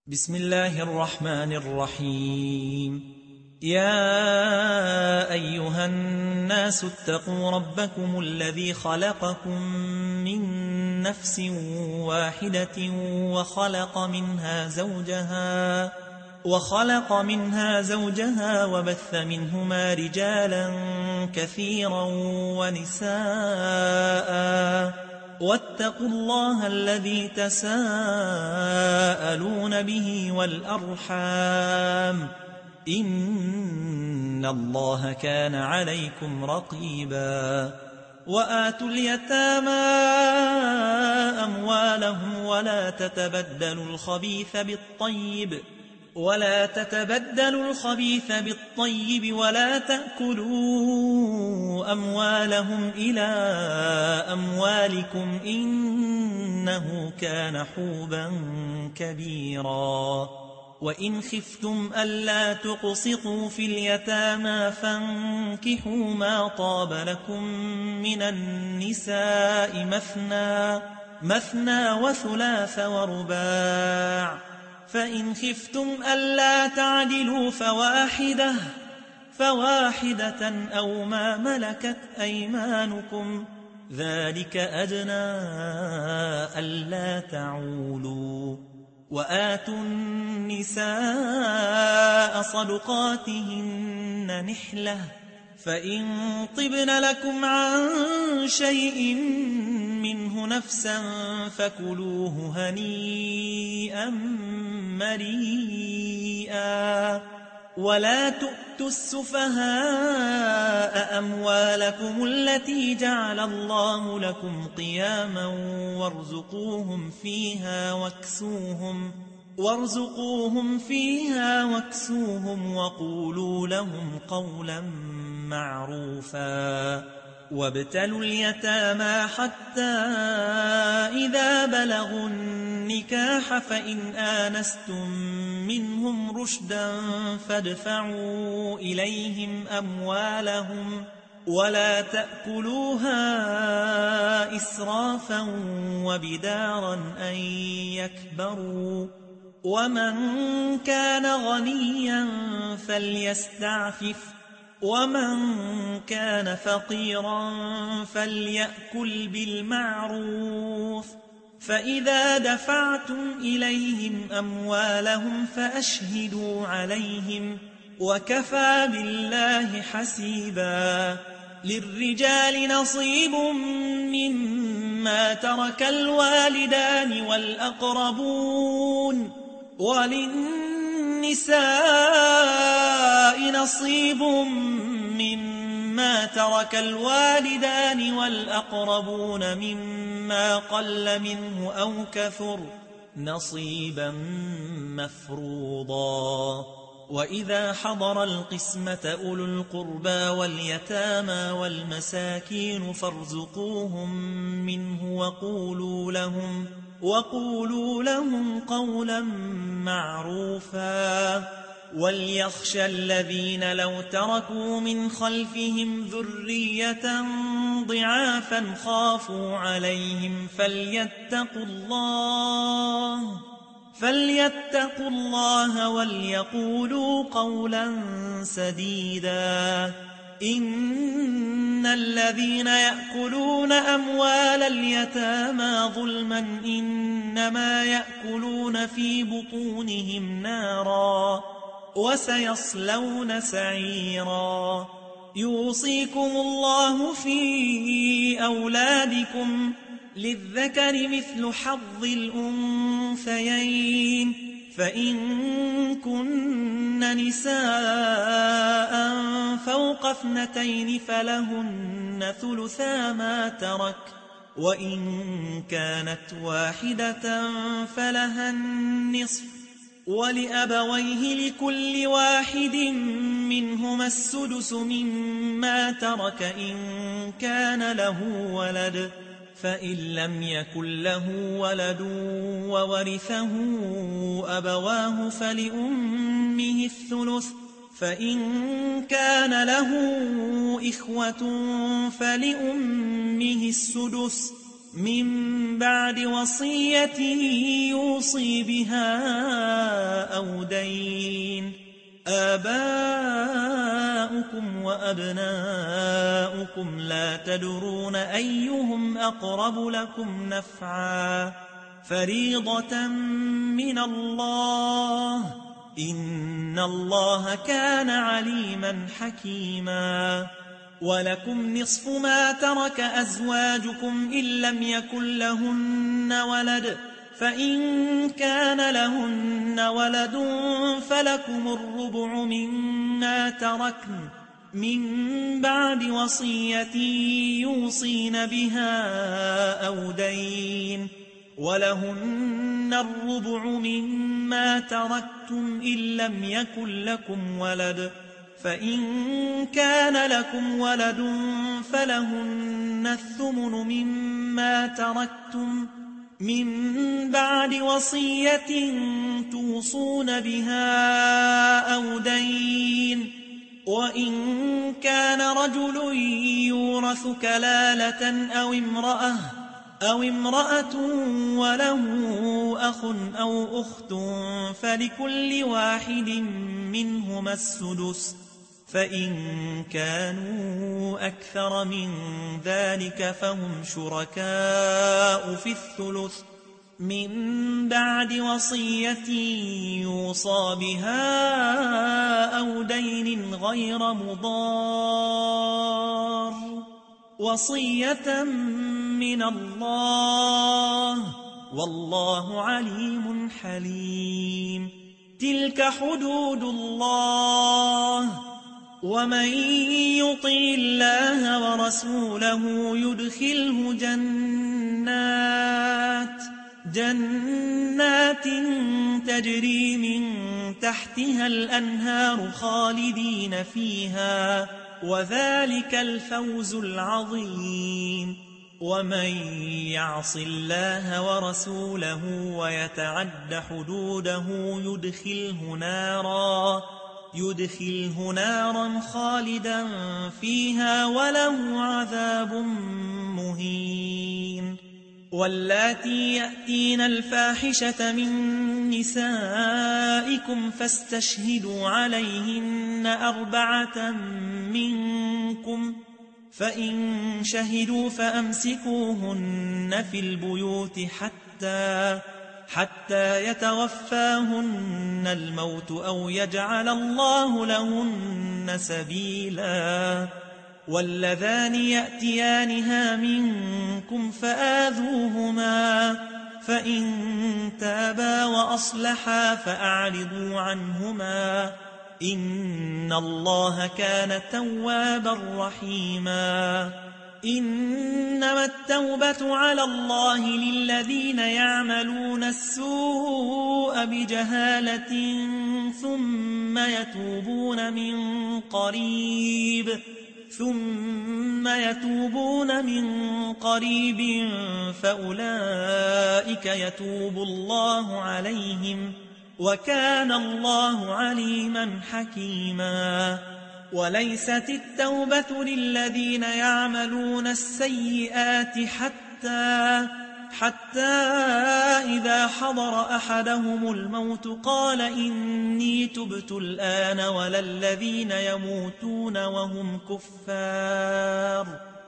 بسم الله الرحمن الرحيم. يا أيها الناس اتقوا ربكم الذي خلقكم من نفس واحدة وخلق منها زوجها وبث منهما رجالا كثيرا ونساء واتقوا الله الذي تساءلون به والأرحام إن الله كان عليكم رقيبا. وآتوا اليتامى أموالهم ولا تتبدلوا الخبيث بالطيب ولا تأكلوا أموالهم إلى أموالكم إنه كان حوبا كبيرا. وإن خفتم ألا تقسطوا في اليتامى فانكحوا ما طاب لكم من النساء مثنى وثلاث ورباع، فإن خفتم ألا تعدلوا فواحدة أو ما ملكت أيمانكم ذلك أدنى ألا تعولوا. وآتوا النساء صدقاتهن نحلة، فإن طبن لكم عن شيء منه نفسا فكلوه هنيئا مريئا. ولا تؤتوا السفهاء أموالكم التي جعل الله لكم قياما وارزقوهم فيها واكسوهم وقولوا لهم قولا معروفا. وابتلوا اليتامى حتى إذا بلغوا النكاح فإن آنستم منهم رشدا فادفعوا إليهم أموالهم ولا تأكلوها إسرافا وبدارا أن يكبروا. ومن كان غنيا فليستعفف ومن كان فقيرا فليأكل بالمعروف. فإذا دفعتم إليهم أموالهم فأشهدوا عليهم وكفى بالله حسيبا. للرجال نصيب مما ترك الوالدان والأقربون وللنساء نصيب مما ترك الوالدان والأقربون مما قل منه أو كثر نصيبا مفروضا. وإذا حضر القسمة أولو القربى واليتامى والمساكين فارزقوهم منه وقولوا لهم قولا معروفا. وليخشى الذين لو تركوا من خلفهم ذرية ضعافا خافوا عليهم فليتقوا الله وليقولوا قولا سديدا. إن الذين يأكلون أموال اليتامى ظلما إنما يأكلون في بطونهم نارا وسيصلون سعيرا. يوصيكم الله في أولادكم للذكر مثل حظ الأنثيين، فإن كن نساء فوق 2 فلهن ثلثا ما ترك، وإن كانت واحدة فلها النصف، ولأبويه لكل واحد منهما السدس مما ترك إن كان له ولد، فإن لم يكن له ولد وورثه أبواه فلأمه الثلث، فإن كان له إخوة فلأمه السدس من بعد وصية يوصي بها أو دين. آباؤكم وأبناؤكم لا تدرون أيهم أقرب لكم نفعا فريضة من الله إن الله كان عليما حكيما. ولكم نصف ما ترك أزواجكم إن لم يكن لهن ولد فإن كان لهن ولد فلكم الربع مما تركن من بعد وصية يوصين بها أو دين. ولهن الربع مما تركتم إن لم يكن لكم ولد فإن كان لكم ولد فلهن الثمن مما تركتم من بعد وصية توصون بها أو دين. وإن كان رجل يورث كلالة أو امرأة وله أخ أو أخت فلكل واحد منهما السدس فإن كانوا أكثر من ذلك فهم شركاء في الثلث من بعد وصية يوصى بها أو دين غير مضار وصية من الله والله عليم حليم. تلك حدود الله ومن يطع الله ورسوله يدخله جنات تجري من تحتها الأنهار خالدين فيها وذلك الفوز العظيم. ومن يعص الله ورسوله ويتعد حدوده يدخله نارا خالدا فيها وله عذاب مهين. واللاتي يأتين الفاحشة من نسائكم فاستشهدوا عليهن 4 منكم فإن شهدوا فأمسكوهن في البيوت حتى يتوفاهن الموت أو يجعل الله لهن سبيلا. واللذان يأتيانها منكم فآذوهما فإن تابا وأصلحا فأعرضوا عنهما إن الله كان توابا رحيما. إنما التوبة على الله للذين يعملون السوء بجهالة ثم يتوبون من قريب فأولئك يتوب الله عليهم وكان الله عليما حكيما. وليست التوبة للذين يعملون السيئات حتى إذا حضر أحدهم الموت قال إني تبت الآن ولا الذين يموتون وهم كفار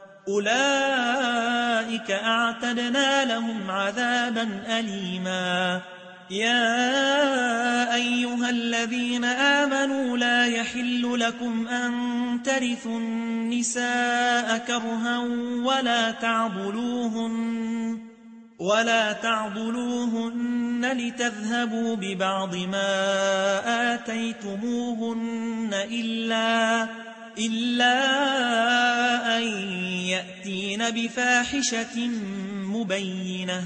أولئك أعتدنا لهم عذابا أليما. يا أيها الذين آمنوا لا يحل لكم أن ترثوا النساء كرها ولا تعضلوهن لتذهبوا ببعض ما آتيتموهن إلا أن يأتين بفاحشة مبينة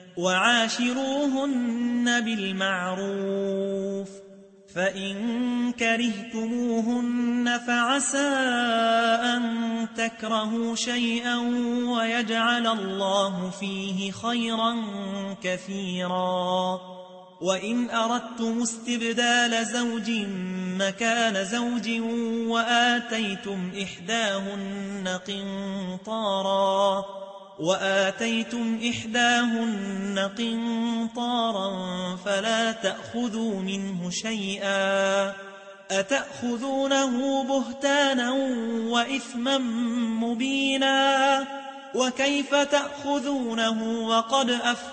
وعاشروهن بالمعروف فإن كرهتموهن فعسى أن تكرهوا شيئا ويجعل الله فيه خيرا كثيرا. وإن أردتم استبدال زوج مكان زوج وآتيتم إحداهن قنطارا فلا تأخذوا منه شيئا أتأخذونه بهتانا وإثما مبينا وكيف تأخذونه وقد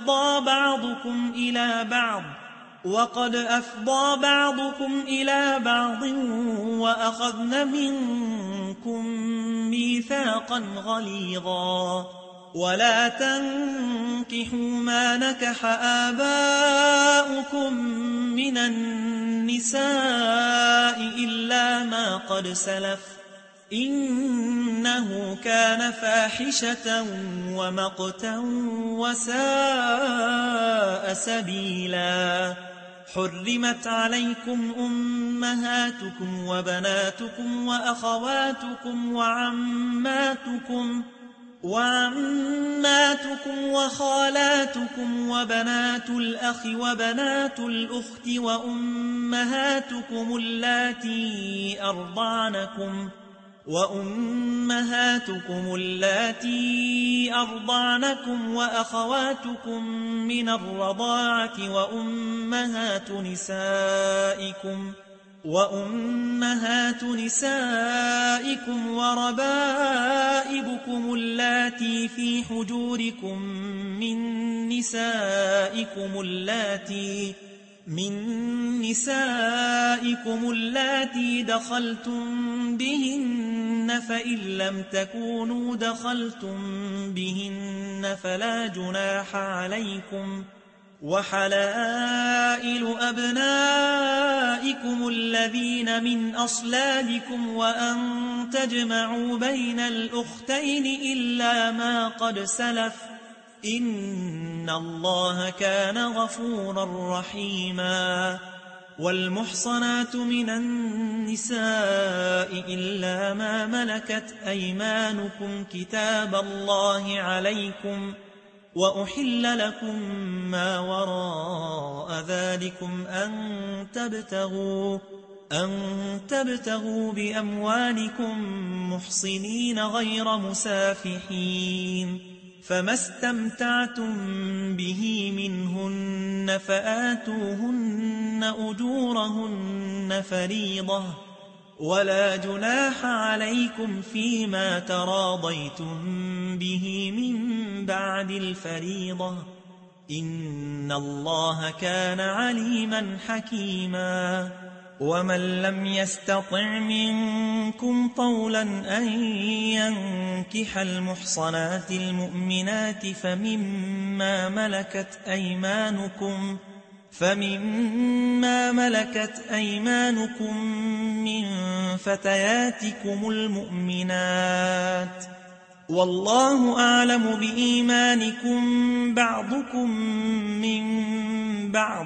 أفضى بعضكم إلى بعض وأخذن منكم ميثاقا غليظا ولا تنكحوا ما نكح آباؤكم من النساء إلا ما قد سلف إنه كان فاحشة ومقتا وساء سبيلا حرمت عليكم أمهاتكم وبناتكم وأخواتكم وعماتكم وخالاتكم وبنات الأخ وبنات الأخت وأمهاتكم اللاتي أرضعنكم وأخواتكم من الرضاعة وأمهات نسائكم وربائبكم اللاتي في حجوركم من نسائكم اللاتي دخلتم بهن فإن لم تكونوا دخلتم بهن فلا جناح عليكم وحلائل أبنائكم الذين من أصلابكم وأن تجمعوا بين الأختين إلا ما قد سلف إن الله كان غفورا رحيما والمحصنات من النساء إلا ما ملكت أيمانكم كتاب الله عليكم وأحل لكم ما وراء ذلكم أن تبتغوا بأموالكم محصنين غير مسافحين فما استمتعتم به منهن فآتوهن أجورهن فريضة ولا جناح عليكم فيما تراضيتم به من بعد الفريضة إن الله كان عليما حكيما ومن لم يستطع منكم طولا أن ينكح المحصنات المؤمنات فمما ملكت أيمانكم من فتياتكم المؤمنات والله أعلم بإيمانكم بعضكم من بعض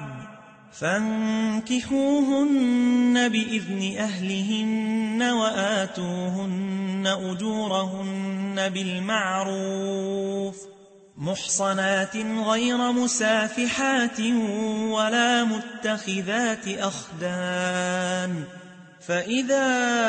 فانكحوهن بإذن أهلهن وآتوهن أجورهن بالمعروف محصنات غير مسافحات ولا متخذات أخدان فإذا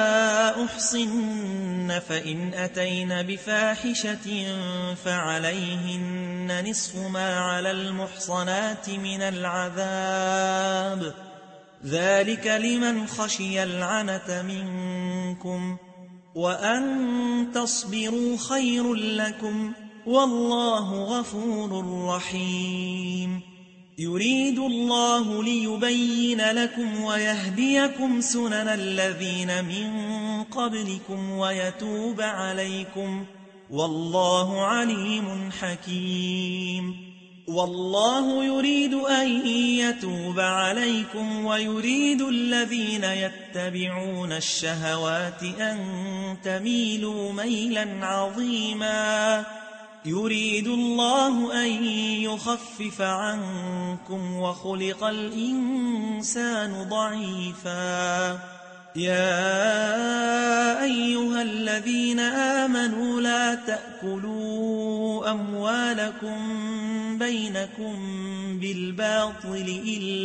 أحصن فإن أتين بفاحشة فعليهن نصف ما على المحصنات من العذاب ذلك لمن خشي العنة منكم وأن تصبروا خير لكم والله غفور رحيم يريد الله ليبين لكم ويهديكم سنن الذين من قبلكم ويتوب عليكم والله عليم حكيم والله يريد أن يتوب عليكم ويريد الذين يتبعون الشهوات أن تميلوا ميلا عظيما يريد الله أن يخفف عنكم وخلق الإنسان ضعيفا يا أيها الذين آمنوا لا تأكلوا أموالكم بينكم بالباطل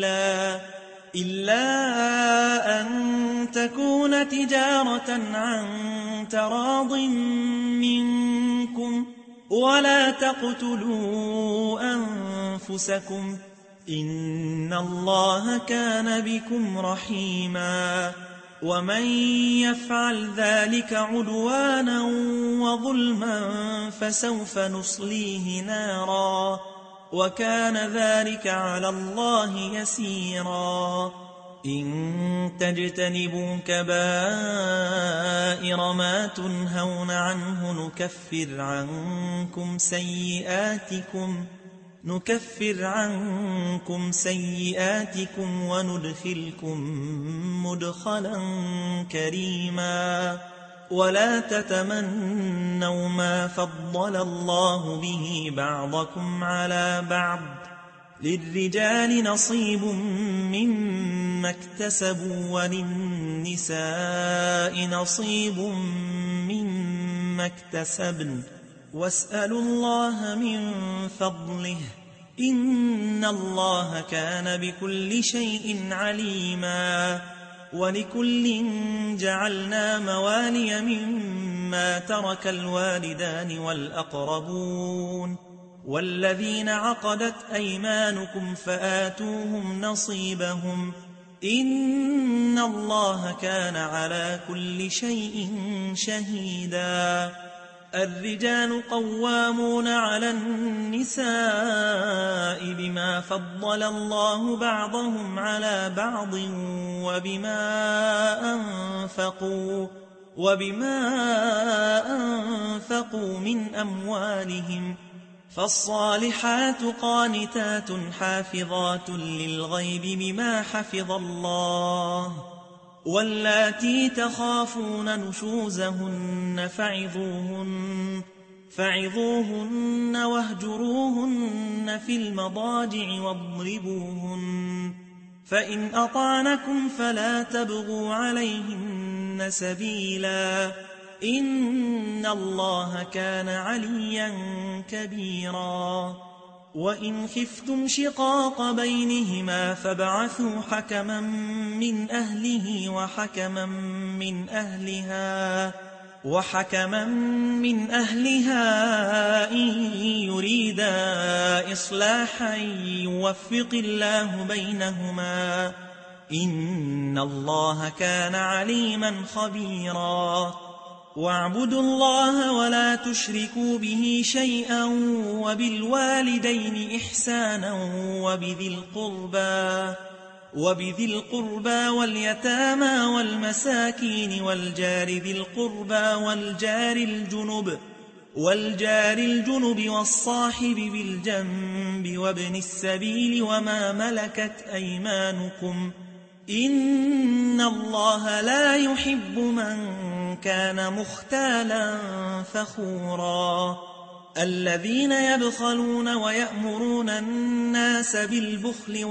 إلا أن تكون تجارة عن تراض منكم ولا تقتلوا أنفسكم إن الله كان بكم رحيما ومن يفعل ذلك عدوانا وظلما فسوف نصليه نارا وكان ذلك على الله يسيرا إن تجتنبوا كبائر ما تنهون عنه نكفر عنكم سيئاتكم وندخلكم مدخلا كريما ولا تتمنوا ما فضل الله به بعضكم على بعض للرجال نصيب مما اكتسبوا وللنساء نصيب مما اكتسبن واسألوا الله من فضله إن الله كان بكل شيء عليما ولكل جعلنا موالي مما ترك الوالدان والأقربون والذين عقدت أيمانكم فآتوهم نصيبهم إن الله كان على كل شيء شهيدا الرجال قوامون على النساء بما فضل الله بعضهم على بعض وبما أنفقوا من أموالهم فالصالحات قانتات حافظات للغيب بما حفظ الله واللاتي تخافون نشوزهن فعظوهن واهجروهن في المضاجع واضربوهن فإن أطعنكم فلا تبغوا عليهن سبيلا إن الله كان عليا كبيرا وإن خفتم شقاق بينهما فابعثوا حكما من أهله وحكما من أهلها إن يريدا إصلاحا يوفق الله بينهما إن الله كان عليما خبيرا واعبدوا الله ولا تشركوا به شيئا وبالوالدين إحسانا وبذي القربى واليتامى والمساكين والجار ذي القربى والجار الجنب والصاحب بالجنب وابن السبيل وما ملكت أيمانكم إن الله لا يحب من كان مختالا فخورا الذين يبخلون ويأمرون الناس بالبخل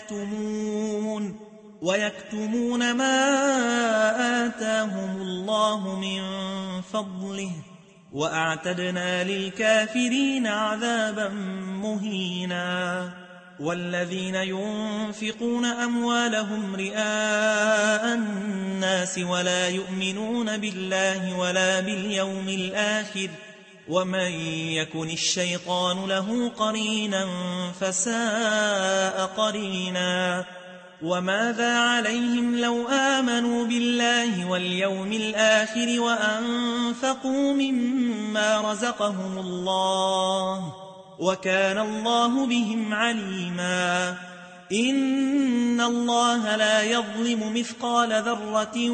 ويكتمون ما آتاهم الله من فضله وأعتدنا للكافرين عذابا مهينا والذين ينفقون أموالهم رئاء الناس ولا يؤمنون بالله ولا باليوم الآخر ومن يكن الشيطان له قرينا فساء قرينا وماذا عليهم لو آمنوا بالله واليوم الآخر وأنفقوا مما رزقهم الله وكان الله بهم عليما إن الله لا يظلم مثقال ذرة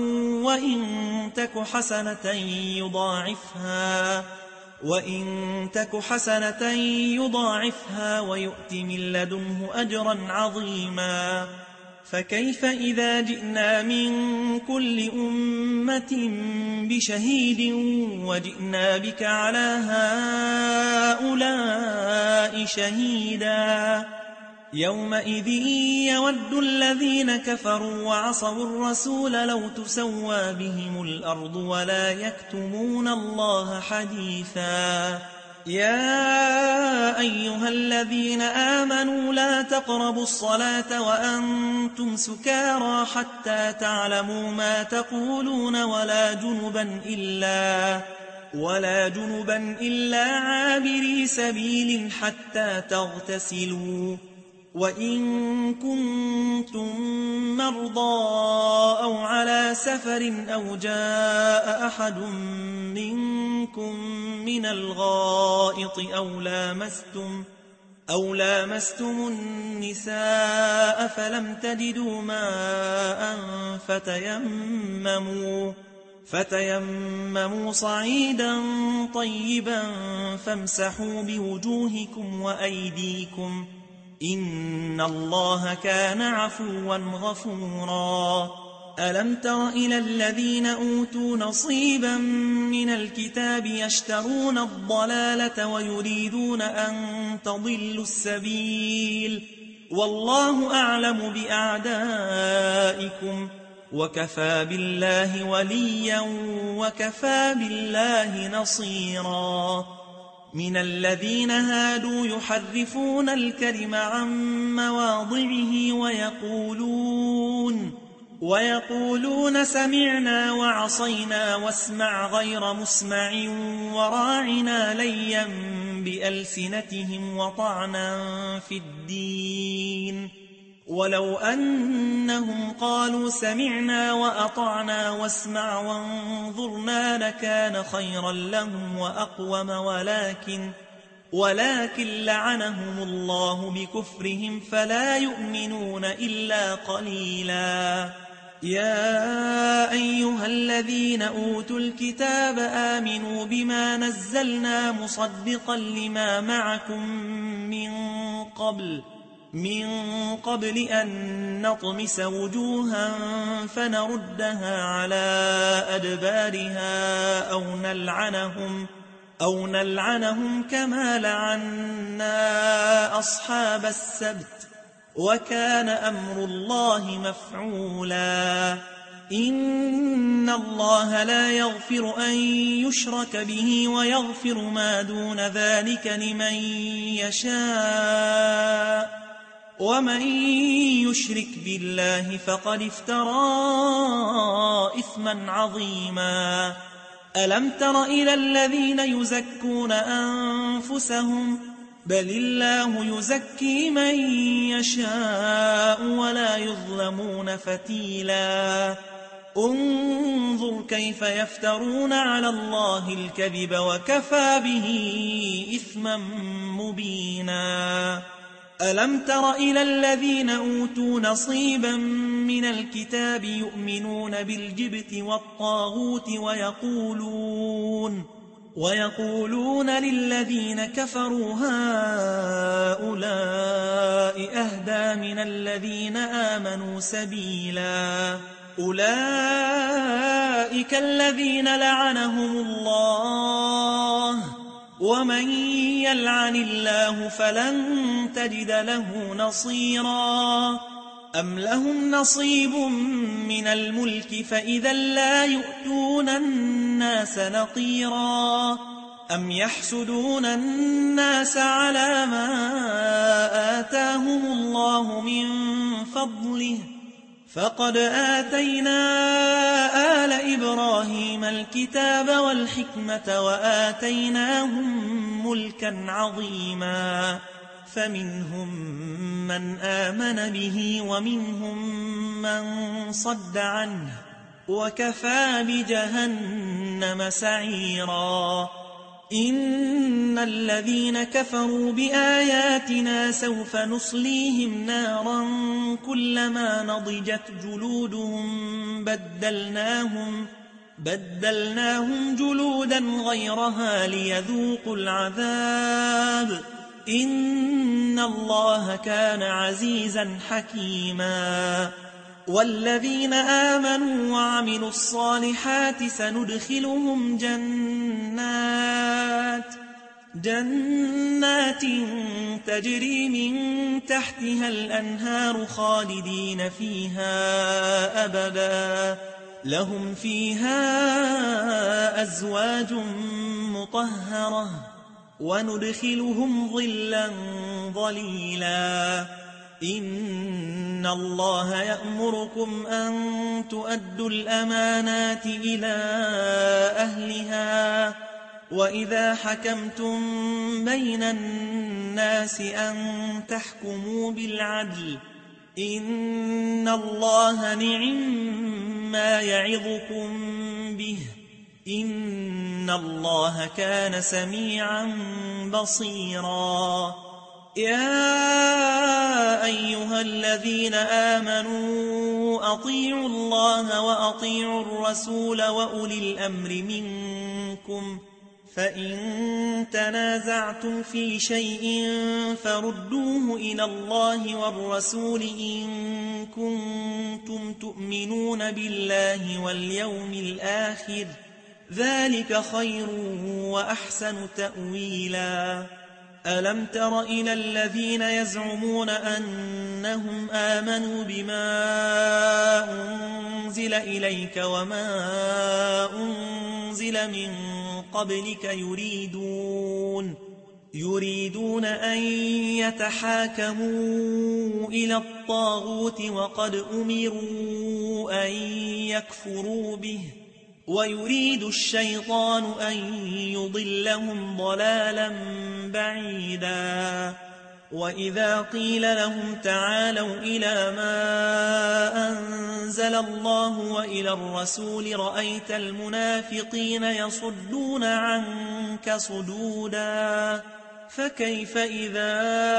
وإن تك حسنة يضاعفها ويؤت من لدنه أجرا عظيما فكيف إذا جئنا من كل أمة بشهيد وجئنا بك على هؤلاء شهيدا يومئذ يود الذين كفروا وعصوا الرسول لو تسوى بهم الأرض ولا يكتمون الله حديثا يا أيها الذين آمنوا لا تقربوا الصلاة وأنتم سكارى حتى تعلموا ما تقولون ولا جنبا إلا عابري سبيل حتى تغتسلوا وإن كنتم مرضى أو على سفر أو جاء أحد منكم من الغائط أو لامستم النساء فلم تجدوا ماء فتيمموا صعيدا طيبا فامسحوا بوجوهكم وأيديكم إن الله كان عفوا غفورا ألم تر إلى الذين أوتوا نصيبا من الكتاب يشترون الضلالة ويريدون أن تضلوا السبيل والله أعلم بأعدائكم وكفى بالله وليا وكفى بالله نصيرا من الذين هادوا يحرفون الكلم عن مواضعه ويقولون سمعنا وعصينا واسمع غير مسمع وراعنا ليا بألسنتهم وطعنا في الدين ولو أنهم قالوا سمعنا وأطعنا واسمع وانظرنا لكان خيرا لهم وأقوم ولكن لعنهم الله بكفرهم فلا يؤمنون إلا قليلا يا أيها الذين أوتوا الكتاب آمنوا بما نزلنا مصدقا لما معكم من قبل أن نطمس وجوها فنردها على أدبارها أو نلعنهم كما لعنا أصحاب السبت وكان أمر الله مفعولا إن الله لا يغفر أن يشرك به ويغفر ما دون ذلك لمن يشاء ومن يشرك بالله فقد افترى إثما عظيما ألم تر إلى الذين يزكون أنفسهم بل الله يزكي من يشاء ولا يظلمون فتيلا انظر كيف يفترون على الله الكذب وكفى به إثما مبينا ألم تر إلى الذين أوتوا نصيبا من الكتاب يؤمنون بالجبت والطاغوت ويقولون للذين كفروا هؤلاء أهدى من الذين آمنوا سبيلا أولئك الذين لعنهم الله ومن يلعن الله فلن تجد له نصيرا أم لهم نصيب من الملك فإذا لا يؤتون الناس نقيرا أم يحسدون الناس على ما آتاهم الله من فضله فقد آتينا آل إبراهيم الكتاب والحكمة وآتيناهم ملكا عظيما فمنهم من آمن به ومنهم من صد عنه وكفى بجهنم سعيرا إن الذين كفروا بآياتنا سوف نصليهم نارا كلما نضجت جلودهم بدلناهم جلودا غيرها ليذوقوا العذاب إن الله كان عزيزا حكيما والذين آمنوا وعملوا الصالحات سندخلهم جنات تجري من تحتها الأنهار خالدين فيها أبدا لهم فيها أزواج مطهرة وندخلهم ظلا ظليلا إن الله يأمركم أن تؤدوا الأمانات إلى أهلها وإذا حكمتم بين الناس أن تحكموا بالعدل إن الله نعم يعظكم به إن الله كان سميعا بصيرا يا أيها الذين آمنوا أطيعوا الله وأطيعوا الرسول وأولي الأمر منكم فإن تنازعتم في شيء فردوه إلى الله والرسول إن كنتم تؤمنون بالله واليوم الآخر ذلك خير وأحسن تأويلا ألم تر إلى الذين يزعمون أنهم آمنوا بما أنزل إليك وما أنزل من قبلك يريدون أن يتحاكموا إلى الطاغوت وقد أمروا أن يكفروا به ويريد الشيطان أن يضلهم ضلالا بعيدا وإذا قيل لهم تعالوا إلى ما أنزل الله وإلى الرسول رأيت المنافقين يصدون عنك صدودا فكيف إذا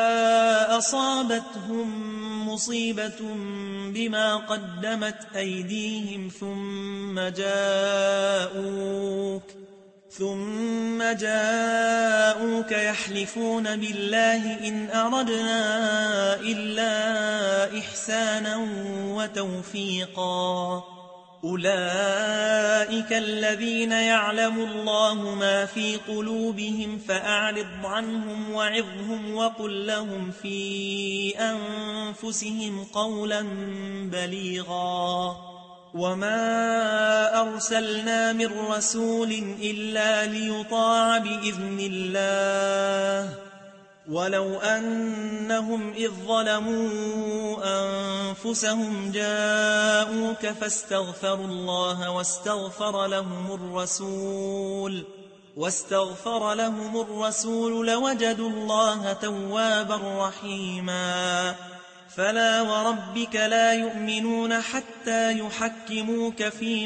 أصابتهم مصيبة بما قدمت أيديهم ثم جاءوك يحلفون بالله إن أردنا إلا إحسانا وتوفيقا أولئك الذين يعلم الله ما في قلوبهم فأعرض عنهم وعظهم وقل لهم في أنفسهم قولا بليغا وما أرسلنا من رسول إلا ليطاع بإذن الله ولو أنهم إذ ظلموا أنفسهم جاءوك فاستغفروا الله واستغفر لهم الرسول لوجدوا الله توابا رحيما فلا وربك لا يؤمنون حتى يحكموك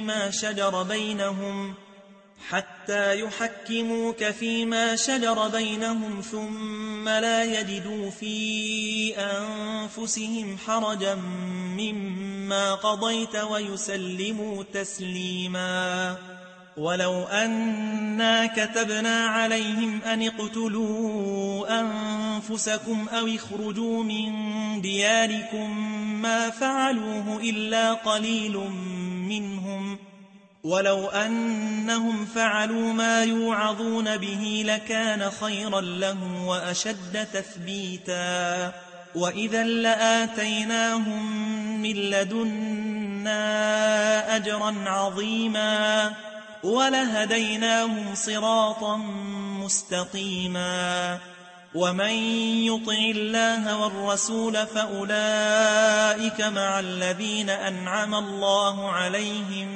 فيما شجر بينهم ثم لا يجدوا في أنفسهم حرجا مما قضيت ويسلموا تسليما ولو أنا كتبنا عليهم أن اقتلوا أنفسكم أو اخرجوا من دياركم ما فعلوه إلا قليل منهم ولو أنهم فعلوا ما يوعظون به لكان خيرا لهم وأشد تثبيتا وإذا لآتيناهم من لدنا أجرا عظيما ولهديناهم صراطا مستقيما ومن يطع الله والرسول فأولئك مع الذين أنعم الله عليهم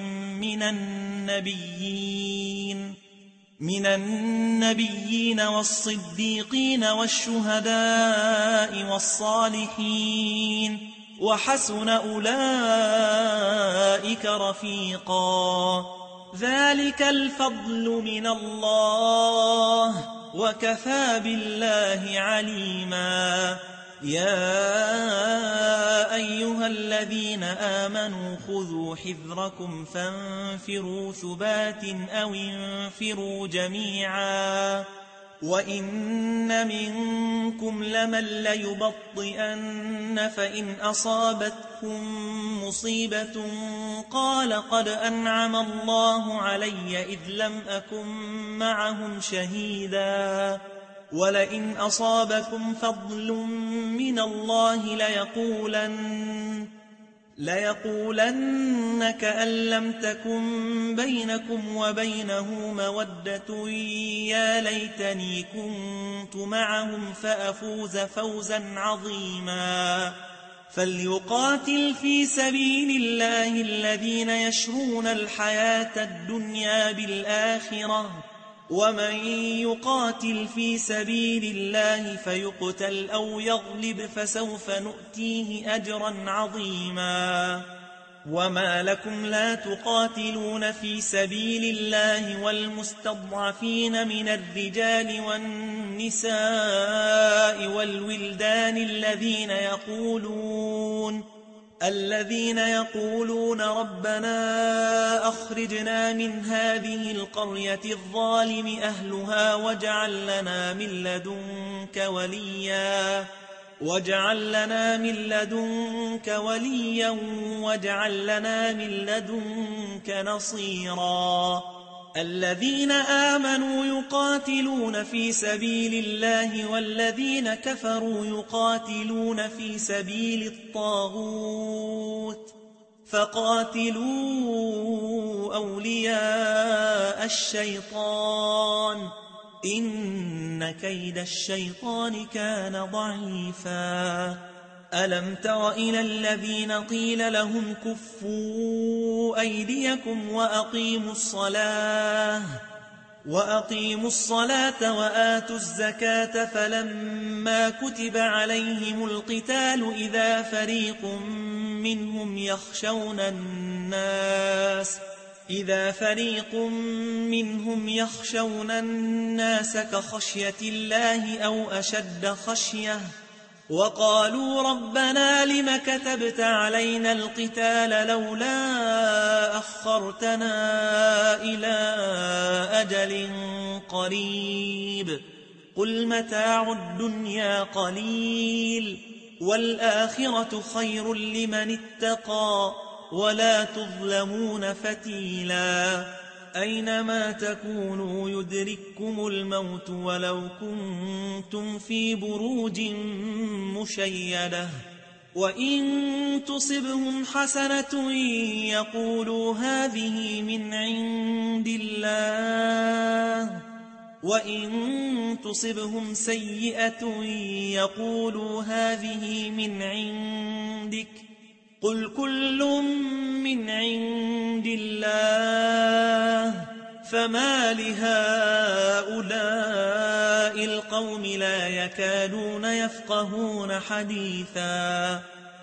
من النبيين والصديقين والشهداء والصالحين وحسن أولئك رفيقا ذلك الفضل من الله وكفى بالله عليما يا أيها الذين آمنوا خذوا حذركم فانفروا ثبات أو انفروا جميعا وإن منكم لمن ليبطئن فإن أصابتكم مصيبة قال قد أنعم الله علي إذ لم أكن معهم شهيدا ولئن أصابكم فضل من الله ليقولن كأن لم تكن بينكم وبينه مودة يا ليتني كنت معهم فأفوز فوزا عظيما فليقاتل في سبيل الله الذين يشرون الحياة الدنيا بالآخرة ومن يقاتل في سبيل الله فيقتل أو يغلب فسوف نؤتيه أجرا عظيما وما لكم لا تقاتلون في سبيل الله والمستضعفين من الرجال والنساء والولدان الذين يقولون ربنا أخرجنا من هذه القرية الظالم أهلها واجعل لنا من لدنك وليا واجعل لنا من لدنك نصيرا الذين آمنوا يقاتلون في سبيل الله والذين كفروا يقاتلون في سبيل الطاغوت فقاتلوا أولياء الشيطان إن كيد الشيطان كان ضعيفا ألم تر إلى الذين قيل لهم كفوا أيديكم وأقيموا الصلاة وآتوا الزكاة فلما كتب عليهم القتال إذا فريق منهم يخشون الناس كخشية الله أو أشد خشية وقالوا ربنا لم كتبت علينا القتال لولا أخرتنا إلى أجل قريب قل متاع الدنيا قليل والآخرة خير لمن اتقى ولا تظلمون فتيلا أينما تكونوا يدرككم الموت ولو كنتم في بروج مشيدة وإن تصبهم حسنة يقولوا هذه من عند الله وإن تصبهم سيئة يقولوا هذه من عندك قل كل من عند الله فما لهؤلاء القوم لا يكادون يفقهون حديثا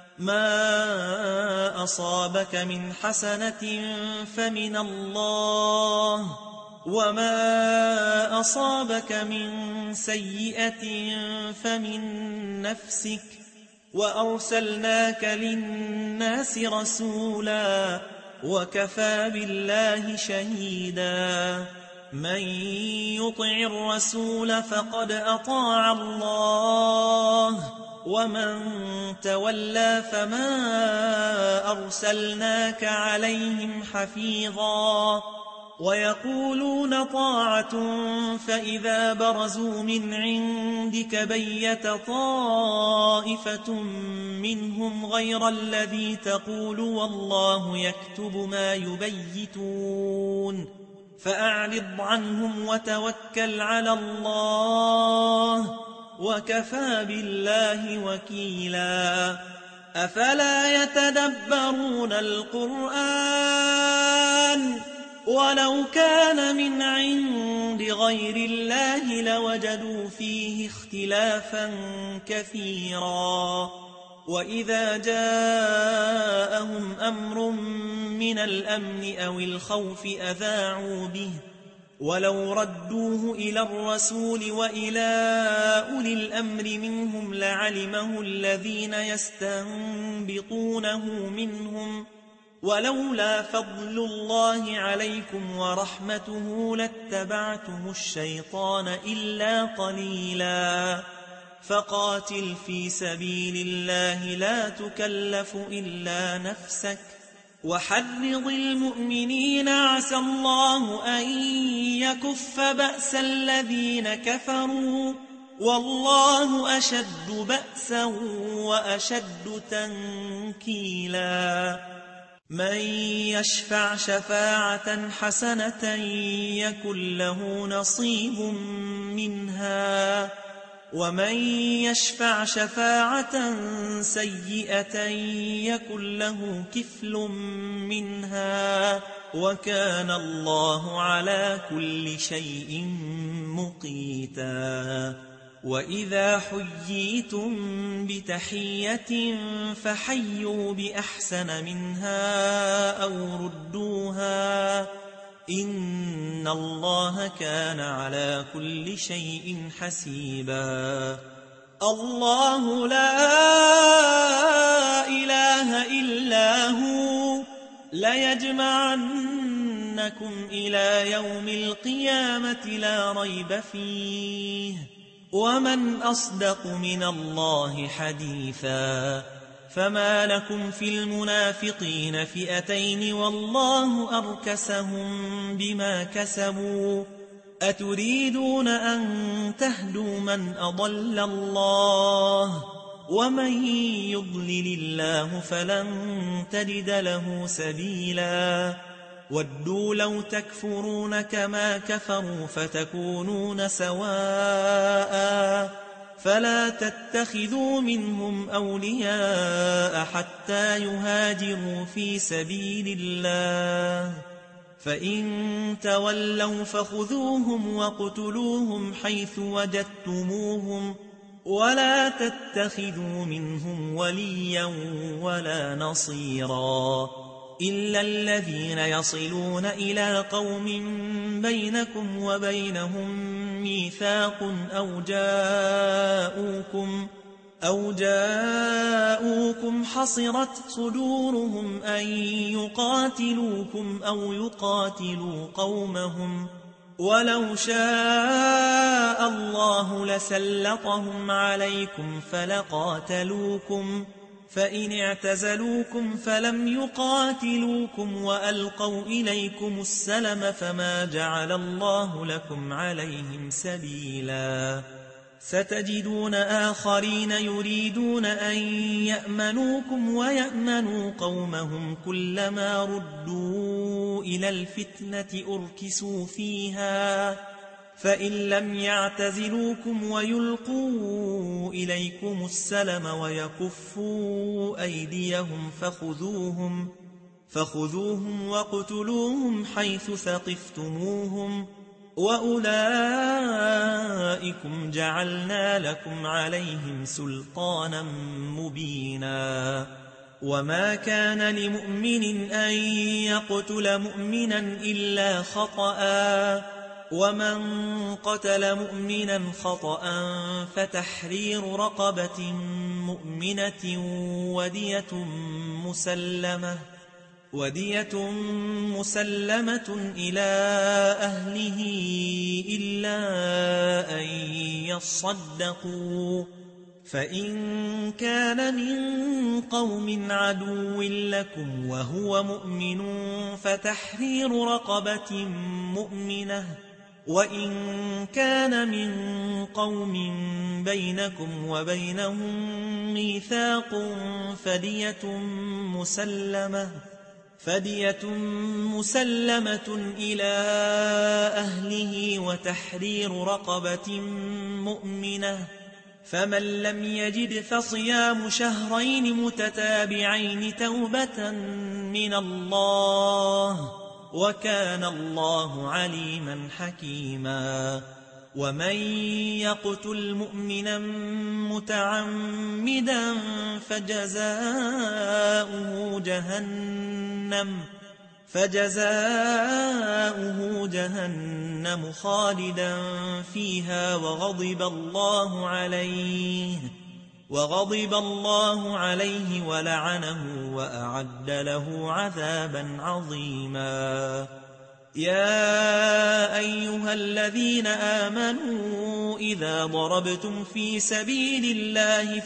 ما أصابك من حسنة فمن الله وما أصابك من سيئة فمن نفسك وأرسلناك للناس رسولا وكفى بالله شهيدا من يطع الرسول فقد أطاع الله ومن تولى فما أرسلناك عليهم حفيظا ويقولون طاعة فإذا برزوا من عندك بيت طائفة منهم غير الذي تقول والله يكتب ما يبيتون فأعرض عنهم وتوكل على الله وكفى بالله وكيلا أفلا يتدبرون القرآن ولو كان من عند غير الله لوجدوا فيه اختلافا كثيرا وإذا جاءهم أمر من الأمن أو الخوف أذاعوا به ولو ردوه إلى الرسول وإلى أولي الأمر منهم لعلمه الذين يستنبطونه منهم ولولا فضل الله عليكم ورحمته لاتبعتم الشيطان إلا قليلا فقاتل في سبيل الله لا تكلف إلا نفسك وحرض المؤمنين عسى الله أن يكف بأس الذين كفروا والله أشد بأسا وأشد تنكيلا من يشفع شفاعة حسنة يكن له نصيب منها ومن يشفع شفاعة سيئة يكن له كفل منها وكان الله على كل شيء مقيتا. وإذا حييتم بتحية فحيوا بأحسن منها أو ردوها إن الله كان على كل شيء حسيبا. الله لا إله إلا هو ليجمعنكم إلى يوم القيامة لا ريب فيه ومن أصدق من الله حديثا. فما لكم في المنافقين فئتين والله أركسهم بما كسبوا أتريدون أن تهدوا من أضل الله ومن يضلل الله فلن تجد له سبيلا. ودوا لو تكفرون كما كفروا فتكونون سواء فلا تتخذوا منهم أولياء حتى يهاجروا في سبيل الله فإن تولوا فخذوهم وقتلوهم حيث وجدتموهم ولا تتخذوا منهم وليا ولا نصيرا إلا الذين يصلون إلى قوم بينكم وبينهم ميثاق أو جاءوكم حصرت صدورهم أن يقاتلوكم أو يقاتلوا قومهم ولو شاء الله لسلطهم عليكم فلقاتلوكم فإن اعتزلوكم فلم يقاتلوكم وألقوا إليكم السلم فما جعل الله لكم عليهم سبيلا. ستجدون آخرين يريدون أن يأمنوكم ويأمنوا قومهم كلما ردوا إلى الفتنة أركسوا فيها فإن لم يعتزلوكم ويلقوا إليكم السلم ويكفوا أيديهم فخذوهم وقتلوهم حيث ثقفتموهم وأولئكم جعلنا لكم عليهم سلطانا مبينا. وما كان لمؤمن أن يقتل مؤمنا إلا خطأ ومن قتل مؤمنا خطأ فتحرير رقبة مؤمنة ودية مسلمة إلى أهله إلا أن يصدقوا فإن كان من قوم عدو لكم وهو مؤمن فتحرير رقبة مؤمنة وإن كان من قوم بينكم وبينهم ميثاق فدية مسلمة إلى أهله وتحرير رقبة مؤمنة فمن لم يجد فصيام شهرين متتابعين توبة من الله وكان الله عليما حكيما. ومن يقتل مؤمنا متعمدا فجزاؤه جهنم خالدا فيها وغضب الله عليه ولعنه وأعد له عذابا عظيما. يا أيها الذين آمنوا إذا ضربتم في سبيل الله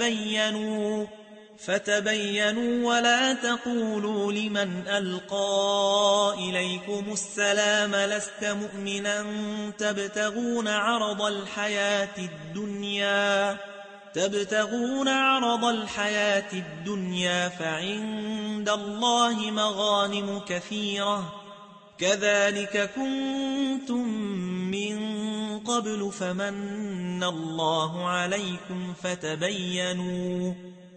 فتبينوا ولا تقولوا لمن ألقى إليكم السلام لست مؤمنا تبتغون عرض الحياة الدنيا فعند الله مغانم كثيرة كذلك كنتم من قبل فمن الله عليكم فتبينوا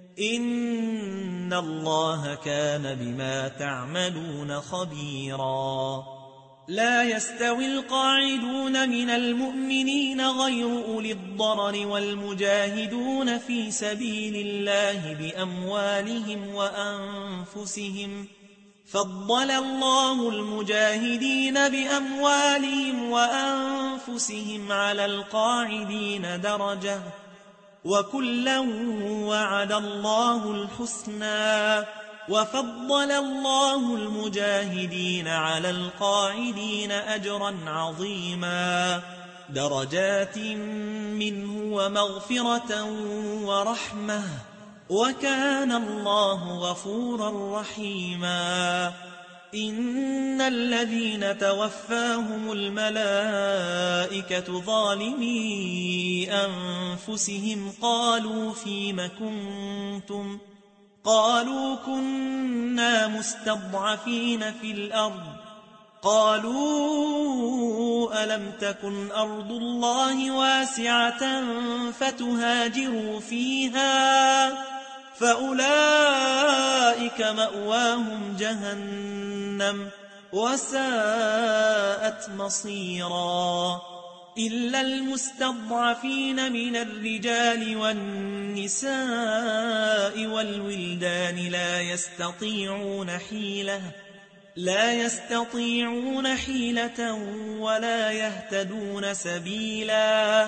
إن الله كان بما تعملون خبيرا لا يستوي القاعدون من المؤمنين غير أولي الضرر والمجاهدون في سبيل الله بأموالهم وأنفسهم فضل الله المجاهدين بأموالهم وأنفسهم على القاعدين درجة وكلا وعد الله الحسنى وفضل الله المجاهدين على القاعدين أجرا عظيما درجات منه ومغفرة ورحمة وكان الله غفورا رحيما إن الذين توفاهم الملائكة ظالمي أنفسهم قالوا فيم كنتم قالوا كنا مستضعفين في الأرض قالوا ألم تكن أرض الله واسعة فتهاجروا فيها فأولئك مأواهم جهنم وساءت مصيرا إلا المستضعفين من الرجال والنساء والولدان لا يستطيعون حيلة ولا يهتدون سبيلا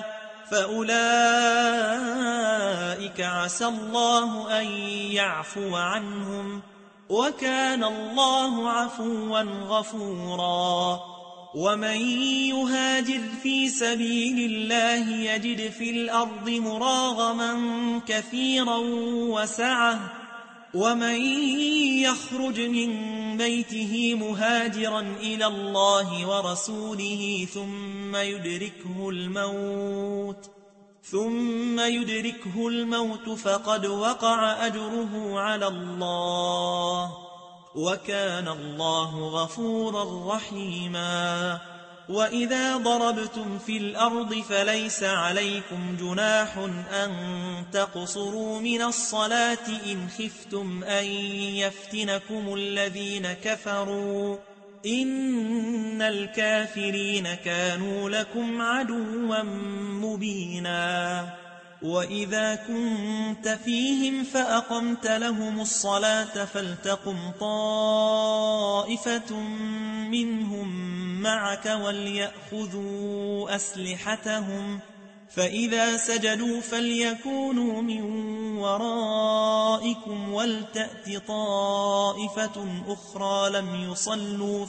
فأولئك عسى الله أن يعفو عنهم وكان الله عفوا غفورا ومن يهاجر في سبيل الله يجد في الأرض مراغما كثيرا وسعة ومن يخرج من بيته مهاجرا إلى الله ورسوله ثم يدركه الموت فقد وقع أجره على الله وكان الله غفورا رحيما وإذا ضربتم في الأرض فليس عليكم جناح أن تقصروا من الصلاة إن خفتم أن يفتنكم الذين كفروا إن الكافرين كانوا لكم عدوا مبينا وإذا كنت فيهم فأقمت لهم الصلاة فلتقم طائفة منهم معك وليأخذوا أسلحتهم فإذا سجدوا فليكونوا من ورائكم ولتأت طائفة أخرى لم يصلوا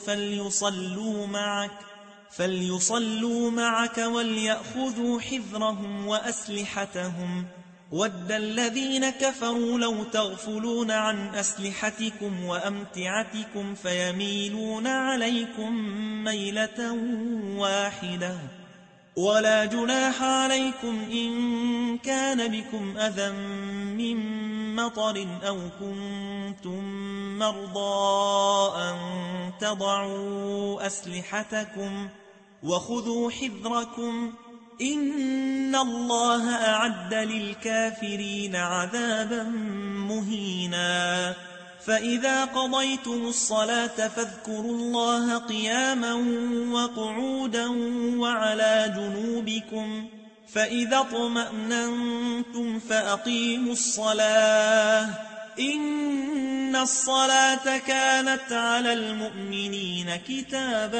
فليصلوا معك وليأخذوا حذرهم وأسلحتهم ود الذين كفروا لو تغفلون عن أسلحتكم وأمتعتكم فيميلون عليكم ميلة واحدة ولا جناح عليكم إن كان بكم أذى من مطر أو كنتم مرضى أن تضعوا أسلحتكم وخذوا حذركم إن الله أعد للكافرين عذابا مهينا فإذا قضيتم الصلاة فاذكروا الله قياما وقعودا وعلى جنوبكم فإذا اطمأننتم فأقيموا الصلاة إن الصلاة كانت على المؤمنين كتابا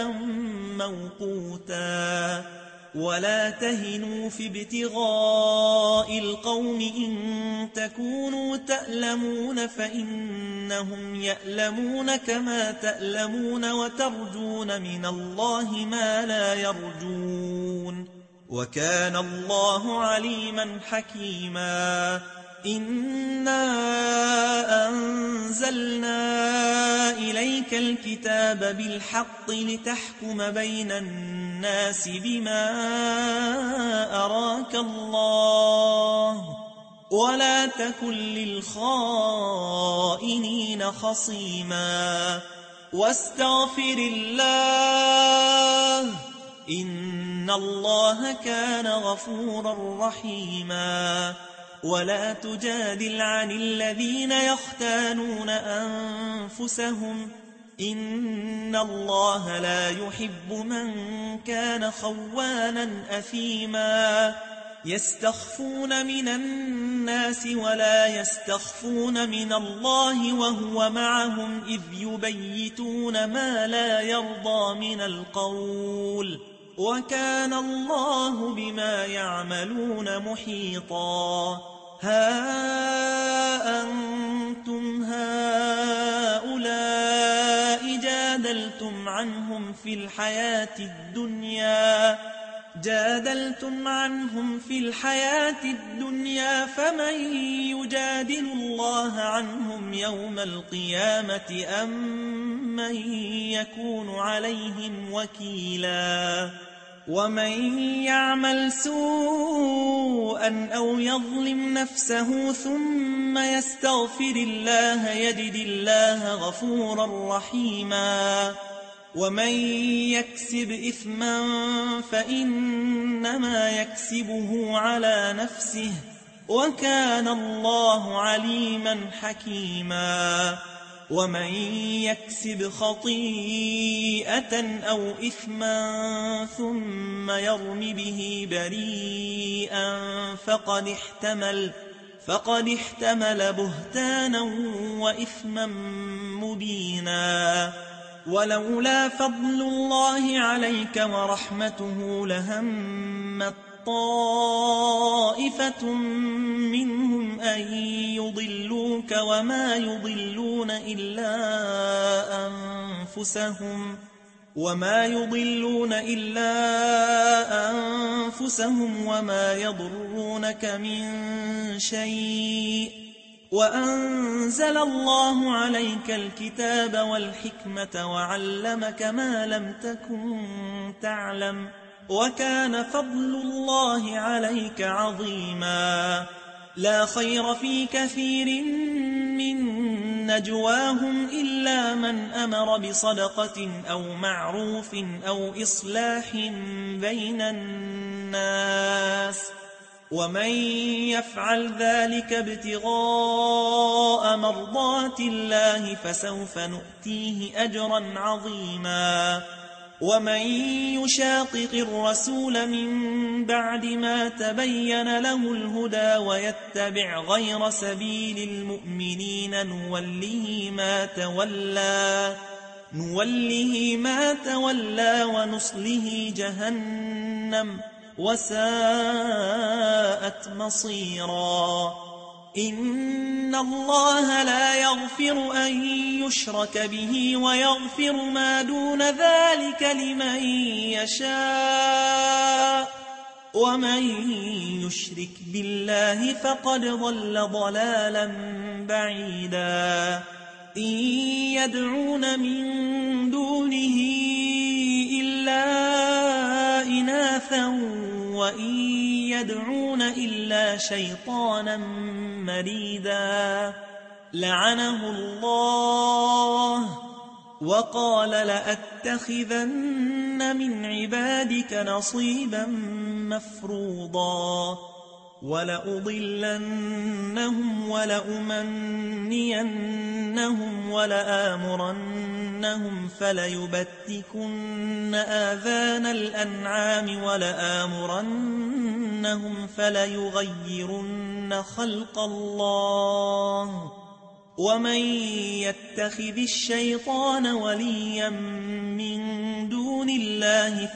موقوتا ولا تهنوا في ابتغاء القوم إن تكونوا تألمون فإنهم يألمون كما تألمون وترجون من الله ما لا يرجون وكان الله عليما حكيما إنا أنزلنا إليك الكتاب بالحق لتحكم بين الناس بما أراك الله ولا تكن للخائنين خصيما واستغفر الله إن الله كان غفورا رحيما ولا تجادل عن الذين يختانون أنفسهم إن الله لا يحب من كان خوانا أثيما يستخفون من الناس ولا يستخفون من الله وهو معهم إذ يبيتون ما لا يرضى من القول وكان الله بما يعملون محيطا ها أنتم هؤلاء جادلتم عنهم في الحياة الدنيا فمن يجادل الله عنهم يوم القيامة أم من يكون عليهم وكيلا ومن يعمل سوءا أو يظلم نفسه ثم يستغفر الله يجد الله غفورا رحيما ومن يكسب إثما فإنما يكسبه على نفسه وكان الله عليما حكيما ومن يكسب خطيئة أو إثما ثم يرم به بريئا فقد احتمل بهتانا وإثما مبينا ولولا فضل الله عليك ورحمته لهمت طائفة منهم أن يضلوك وما يضلون إلا أنفسهم وما يضرونك من شيء وأنزل الله عليك الكتاب والحكمة وعلمك ما لم تكن تعلم وكان فضل الله عليك عظيما لا خير في كثير من نجواهم إلا من أمر بصدقة أو معروف أو إصلاح بين الناس ومن يفعل ذلك ابتغاء مرضات الله فسوف نؤتيه أجرا عظيما ومن يشاقق الرسول من بعد ما تبين له الهدى ويتبع غير سبيل المؤمنين نوله ما تولى ونصله جهنم وساءت مصيرا إن الله لا يغفر أن يشرك به ويغفر ما دون ذلك لمن يشاء ومن يشرك بالله فقد ضل ضلالا بعيدا إن يدعون من دونه إلا إناثا وإن يدعون إلا شيطانا مريدا لعنه الله وقال لأتخذن من عبادك نصيبا مفروضا ولأضلنهم ولأمنينهم ولآمرنهم فليبتكن آذان الأنعام ولآمرنهم فليغيرن خلق الله ومن يتخذ الشيطان وليا من دون الله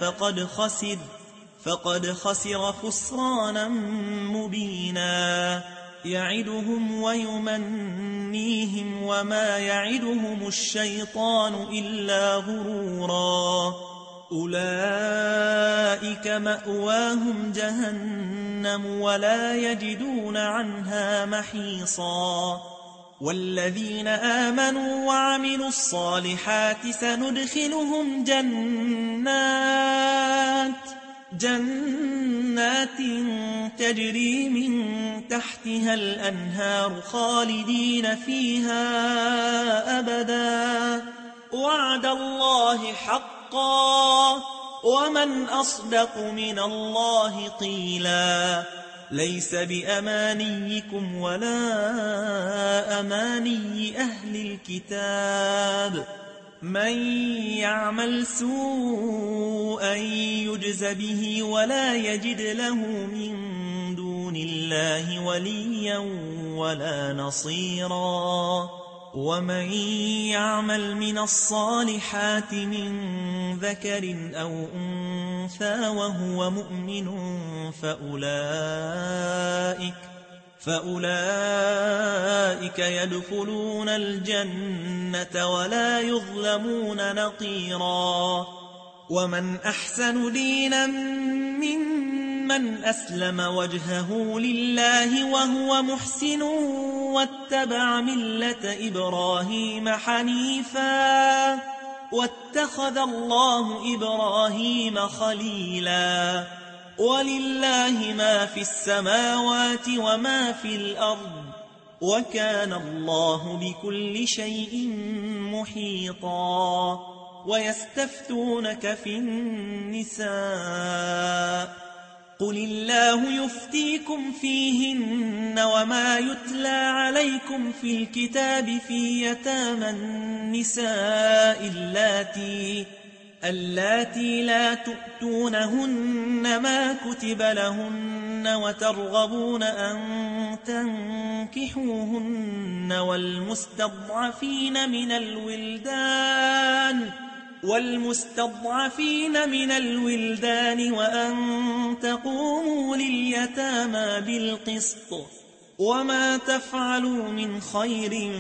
فقد خسر خسرانا مبينا يعدهم ويمنيهم وما يعدهم الشيطان إلا غرورا أولئك مأواهم جهنم ولا يجدون عنها محيصا والذين آمنوا وعملوا الصالحات سندخلهم جنات تجري من تحتها الأنهار خالدين فيها أبدا وعد الله حقا ومن أصدق من الله قيلا ليس بأمانيكم ولا أماني أهل الكتاب من يعمل سوءا يجز به ولا يجد له من دون الله وليا ولا نصيرا ومن يعمل من الصالحات من ذكر أو أنثى وهو مؤمن فأولئك يدخلون الجنة ولا يظلمون نقيرا ومن أحسن دينا ممن أسلم وجهه لله وهو محسن واتبع ملة إبراهيم حنيفا واتخذ الله إبراهيم خليلا ولله ما في السماوات وما في الأرض وكان الله بكل شيء محيطا ويستفتونك في النساء قل الله يفتيكم فيهن وما يتلى عليكم في الكتاب في يتامى النساء اللاتي لا تؤتونهن ما كتب لهن وترغبون أن تنكحوهن والمستضعفين من الولدان وأن تقوموا لليتامى بالقسط وما تفعلوا من خير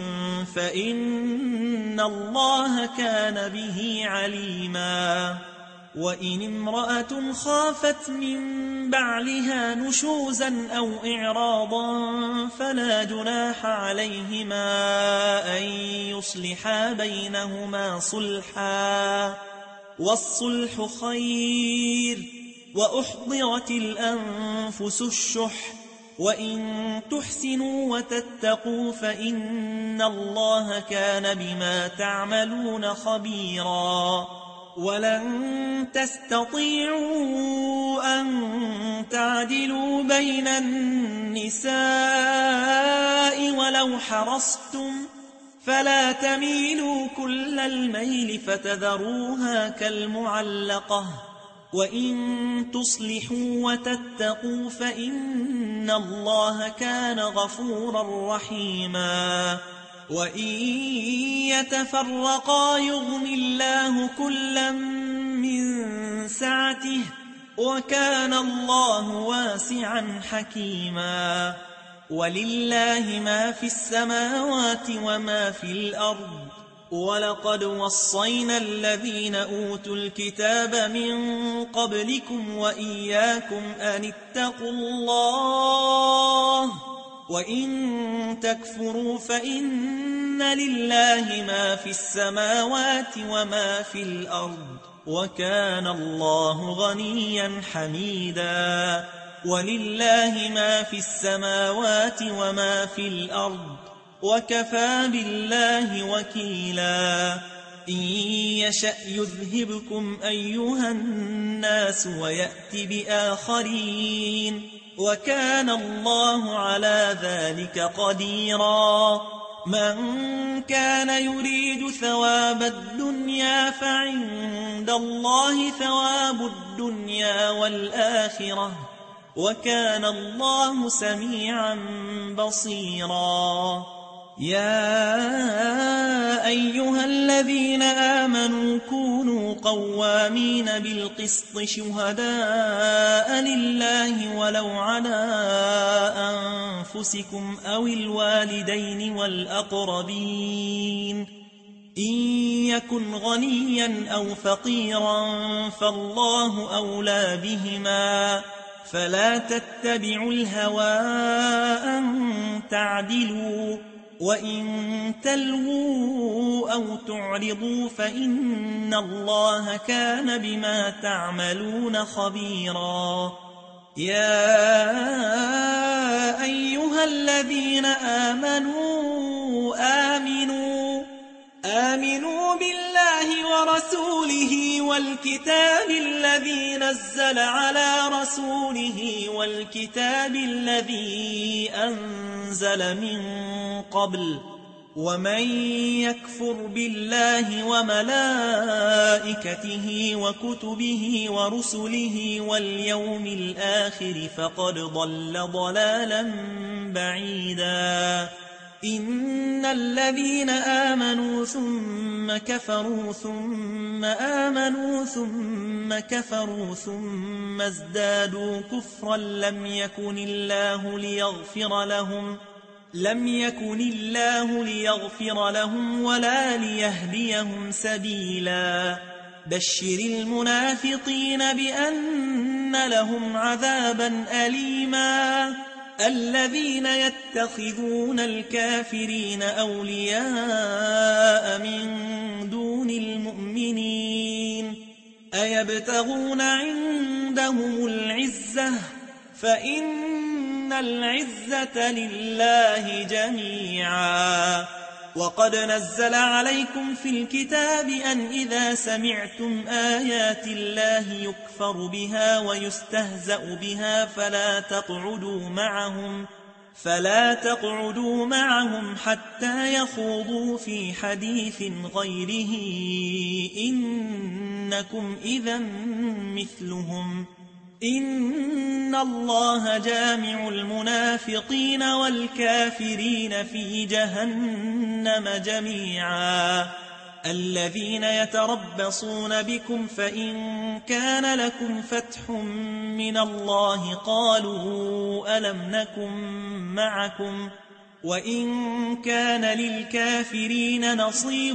فإن الله كان به عليما وإن امرأة خافت من بعلها نشوزا أو إعراضا فلا جناح عليهما أن يصلحا بينهما صلحا والصلح خير وأحضرت الأنفس الشح وإن تحسنوا وتتقوا فإن الله كان بما تعملون خبيرا ولن تستطيعوا أن تعدلوا بين النساء ولو حرصتم فلا تميلوا كل الميل فتذروها كالمعلقة وإن تصلحوا وتتقوا فإن الله كان غفورا رحيما وإن يتفرقا يغن الله كلا من سعته وكان الله واسعا حكيما ولله ما في السماوات وما في الأرض ولقد وصينا الذين أوتوا الكتاب من قبلكم وإياكم أن اتقوا الله وإن تكفروا فإن لله ما في السماوات وما في الأرض وكان الله غنيا حميدا ولله ما في السماوات وما في الأرض وكفى بالله وكيلا إن يشأ يذهبكم أيها الناس ويأت بآخرين وكان الله على ذلك قديرا من كان يريد ثواب الدنيا فعند الله ثواب الدنيا والآخرة وكان الله سميعا بصيرا يا أيها الذين آمنوا كونوا قوامين بالقسط شهداء لله ولو على أنفسكم أو الوالدين والأقربين إن يكن غنيا أو فقيرا فالله أولى بهما فلا تتبعوا الهوى أن تعدلوا وإن تلووا أو تعرضوا فإن الله كان بما تعملون خبيرا يا أيها الذين آمنوا آمنوا بالله ورسوله والكتاب الذي نزل على رسوله والكتاب الذي أنزل من قبل ومن يكفر بالله وملائكته وكتبه ورسله واليوم الآخر فقد ضل ضلالا بعيدا إن الذين آمنوا ثم كفروا ثم آمنوا ثم كفروا ثم ازدادوا كفرا لم يكن الله ليغفر لهم ولا ليهديهم سبيلا بشر المنافقين بأن لهم عذابا أليما الذين يتخذون الكافرين أولياء من دون المؤمنين أيبتغون عندهم العزة فإن العزة لله جميعا وقد نزل عليكم في الكتاب أن إذا سمعتم آيات الله يكفر بها ويستهزأ بها فلا تقعدوا معهم حتى يخوضوا في حديث غيره إنكم إذا مثلهم إن الله جامع المنافقين والكافرين في جهنم جميعا الذين يتربصون بكم فإن كان لكم فتح من الله قالوا ألم نكن معكم وإن كان للكافرين نصيب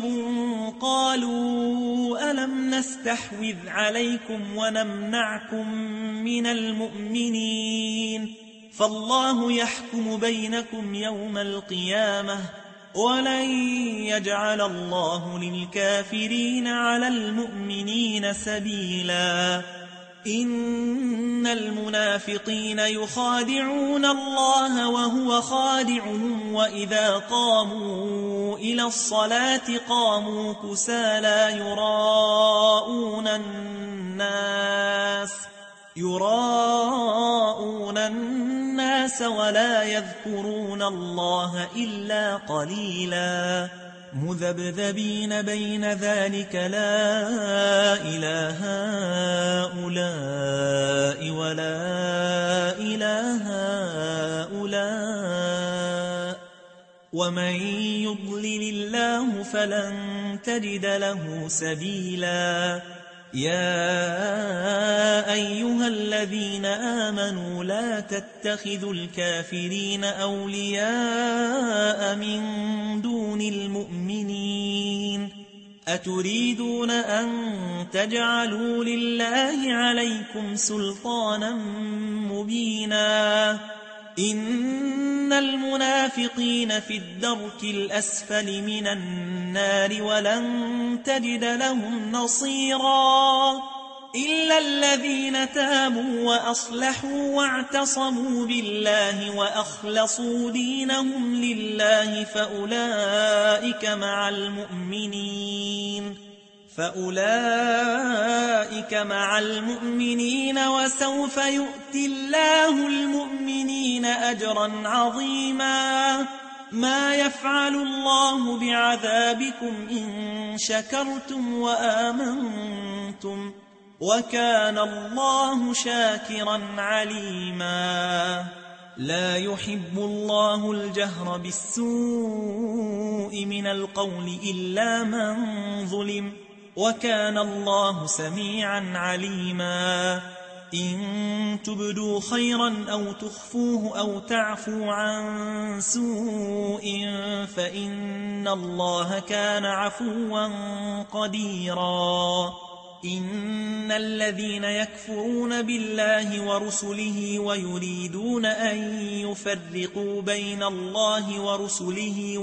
قالوا ألم نستحوذ عليكم ونمنعكم من المؤمنين فالله يحكم بينكم يوم القيامة ولن يجعل الله للكافرين على المؤمنين سبيلا إن المنافقين يخادعون الله وهو خادعهم وإذا قاموا إلى الصلاة قاموا كسالى يراءون الناس ولا يذكرون الله إلا قليلا مذبذبين بين ذلك لا إله هؤلاء ولا إله هؤلاء ومن يضلل الله فلن تجد له سبيلا يا أيها الذين آمنوا لا تتخذوا الكافرين أولياء من دون المؤمنين أتريدون أن تجعلوا لله عليكم سلطانا مبينا إن المنافقين في الدرك الأسفل من النار ولن تجد لهم نصيرا إلا الذين تابوا وأصلحوا واعتصموا بالله وأخلصوا دينهم لله فأولئك مع المؤمنين وسوف يؤتي الله المؤمنين أجرا عظيما ما يفعل الله بعذابكم إن شكرتم وآمنتم وكان الله شاكرا عليما لا يحب الله الجهر بالسوء من القول إلا من ظلم وكان الله سميعا عليما إن تبدوا خيرا أو تخفوه أو تعفوا عن سوء فإن الله كان عفوا قديرا إن الذين يكفرون بالله ورسله ويريدون أن يفرقوا بين الله ورسله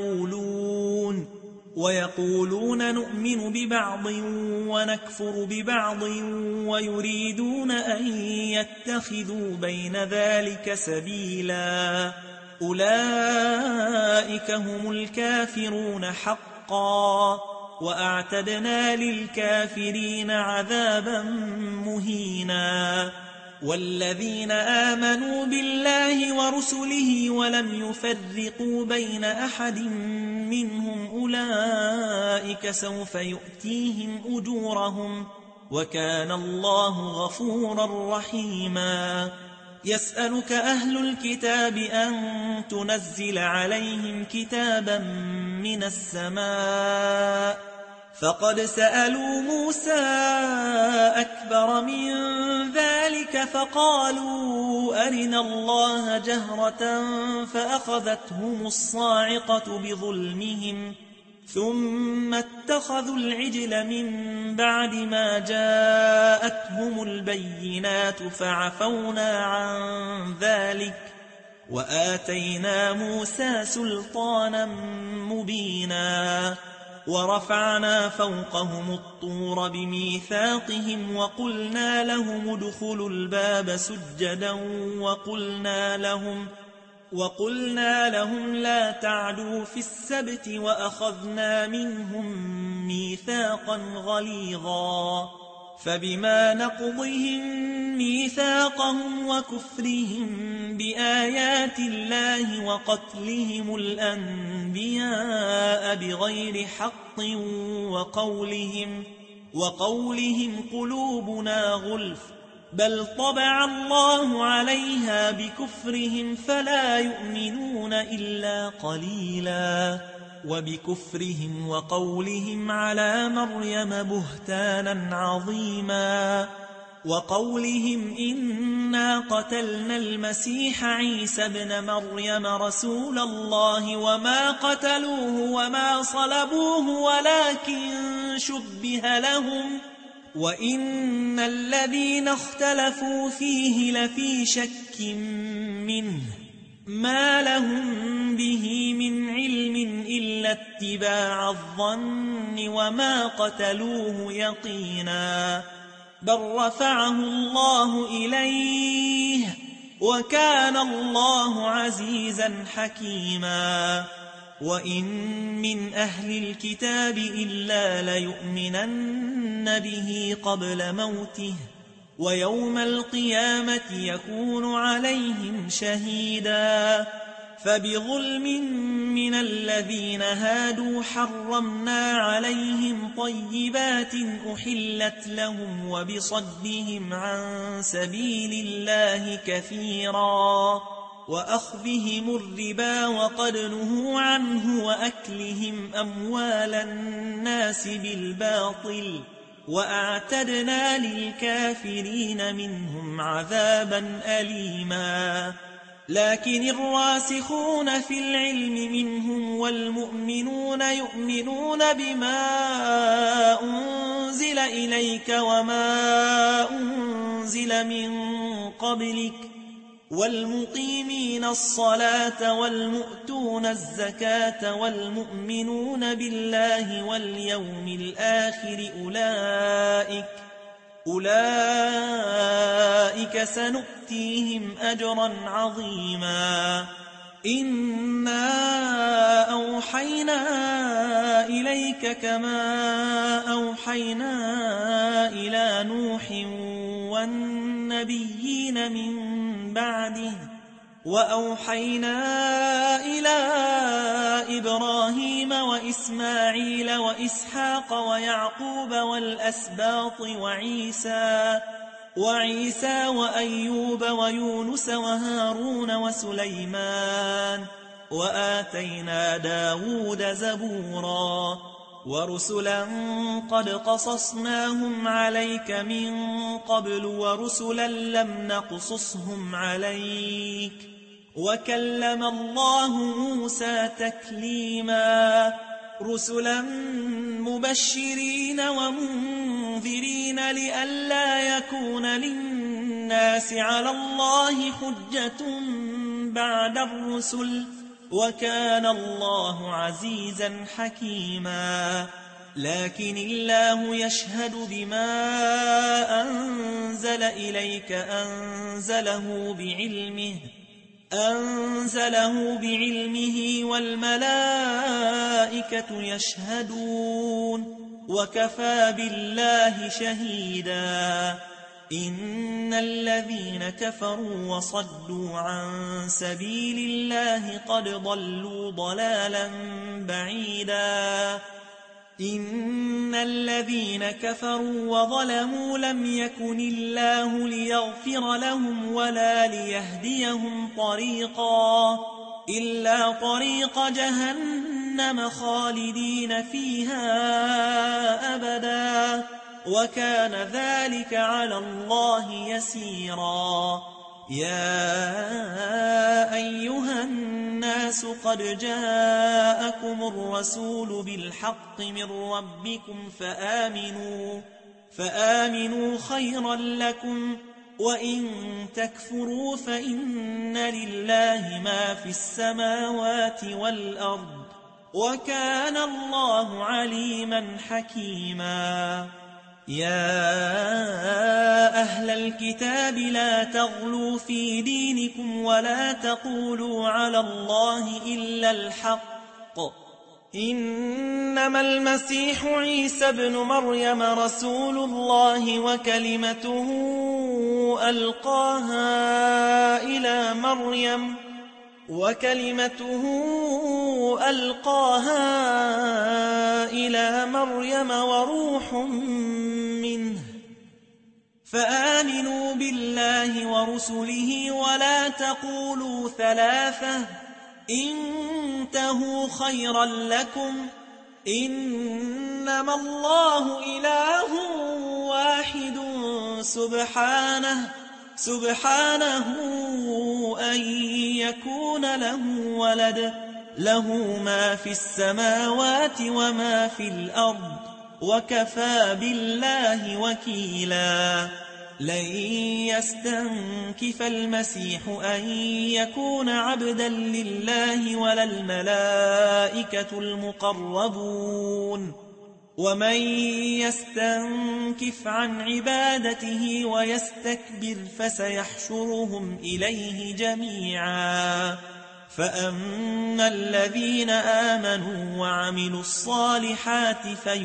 ويقولون نؤمن ببعض ونكفر ببعض ويريدون أن يتخذوا بين ذلك سبيلا أولئك هم الكافرون حقا وأعتدنا للكافرين عذابا مهينا والذين آمنوا بالله ورسله ولم يفرقوا بين أحد منهم أولئك سوف يؤتيهم أجورهم وكان الله غفورا رحيما يسألك أهل الكتاب أن تنزل عليهم كتابا من السماء فقد سألوا موسى أكبر من ذلك فقالوا أرنا الله جهرة فأخذتهم الصاعقة بظلمهم ثم اتخذوا العجل من بعد ما جاءتهم البينات فعفونا عن ذلك وآتينا موسى سلطانا مبينا ورفعنا فوقهم الطور بميثاقهم وقلنا لهم ادخلوا الباب سجدا وقلنا لهم لا تعدوا في السبت وأخذنا منهم ميثاقا غليظا فبما نقضهم ميثاقهم وكفرهم بآيات الله وقتلهم الأنبياء بغير حق وقولهم قلوبنا غلف بل طبع الله عليها بكفرهم فلا يؤمنون إلا قليلا وبكفرهم وقولهم على مريم بهتانا عظيما وقولهم إنا قتلنا المسيح عيسى ابن مريم رسول الله وما قتلوه وما صلبوه ولكن شبه لهم وإن الذين اختلفوا فيه لفي شك منه ما لهم به من علم إلا اتباع الظن وما قتلوه يقينا بل رفعه الله إليه وكان الله عزيزا حكيما وإن من أهل الكتاب إلا ليؤمنن به قبل موته ويوم القيامة يكون عليهم شهيدا فبظلم من الذين هادوا حرمنا عليهم طيبات أحلت لهم وبصدهم عن سبيل الله كثيرا وأخذهم الربا وقد نهوا عنه وأكلهم أموال الناس بالباطل وأعتدنا للكافرين منهم عذابا أليما لكن الراسخون في العلم منهم والمؤمنون يؤمنون بما أنزل إليك وما أنزل من قبلك والمقيمين الصلاة والمؤتون الزكاة والمؤمنون بالله واليوم الآخر أولئك سنؤتيهم أجرا عظيما إنا أوحينا إليك كما أوحينا إلى نوح والنبيين من بعده وأوحينا إلى إبراهيم وإسماعيل وإسحاق ويعقوب والأسباط وعيسى وأيوب ويونس وهارون وسليمان وآتينا داود زبورا ورسلا قد قصصناهم عليك من قبل ورسلا لم نقصصهم عليك وكلم الله موسى تكليما رسلا مبشرين ومنذرين لئلا يكون للناس على الله حجة بعد الرسل وكان الله عزيزا حكيما لكن الله يشهد بما أنزل إليك أنزله بعلمه أنزله بعلمه والملائكة يشهدون وكفى بالله شهيدا إن الذين كفروا وصدوا عن سبيل الله قد ضلوا ضلالا بعيدا إن الذين كفروا وظلموا لم يكن الله ليغفر لهم ولا ليهديهم طريقا إلا طريق جهنم خالدين فيها أبدا وكان ذلك على الله يسيرا يا أيها الناس قد جاءكم الرسول بالحق من ربكم فآمنوا خيرا لكم وإن تكفروا فإن لله ما في السماوات والأرض وكان الله عليما حكيما يا أهل الكتاب لا تغلوا في دينكم ولا تقولوا على الله إلا الحق إنما المسيح عيسى ابن مريم رسول الله وكلمته ألقاها إلى مريم وروح منه فآمنوا بالله ورسله ولا تقولوا ثلاثة انتهوا خيرا لكم إنما الله إله واحد سبحانه أن يكون له ولد له ما في السماوات وما في الأرض وكفى بالله وكيلا لن يستنكف المسيح أن يكون عبدا لله ولا الملائكة المقربون ومن يستنكف عن عبادته ويستكبر فسيحشرهم إليه جميعا فأما الذين آمنوا وعملوا الصالحات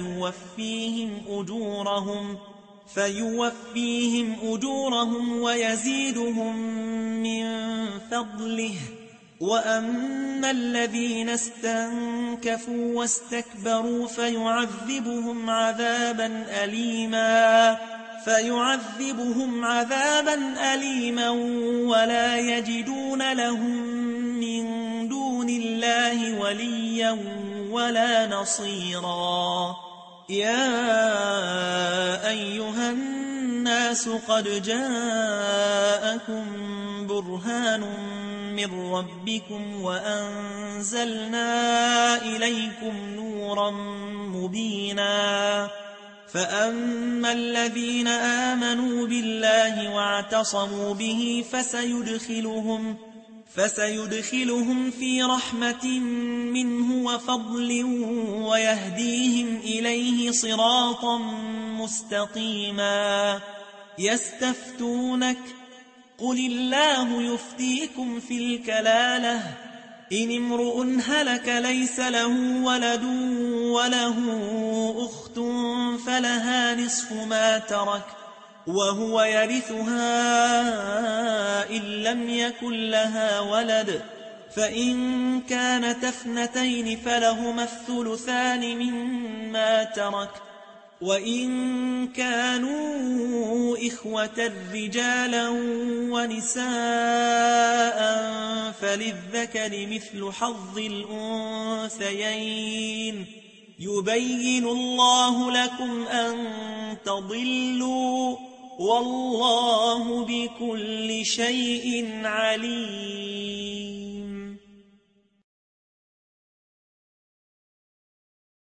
فيوفيهم أجورهم ويزيدهم من فضله وأما الذين استنكفوا واستكبروا فيعذبهم عذابا أليما ولا يجدون لهم من دون الله وليا ولا نصيرا يا أيها الناس قد جاءكم برهان من ربكم وأنزلنا إليكم نورا مبينا فأما الذين آمنوا بالله واعتصموا به فسيدخلهم في رحمة منه وفضل ويهديهم إليه صراطا مستقيما يستفتونك قل الله يفتيكم في الكلالة إن امرؤ هلك ليس له ولد وله أخت فلها نصف ما ترك وهو يرثها إن لم يكن لها ولد فإن كانت اثنتين فلهما الثلثان مما ترك وإن كانوا إخوة رجالا ونساء فللذكر مثل حظ الأنثيين يبين الله لكم أن تضلوا والله بكل شيء عليم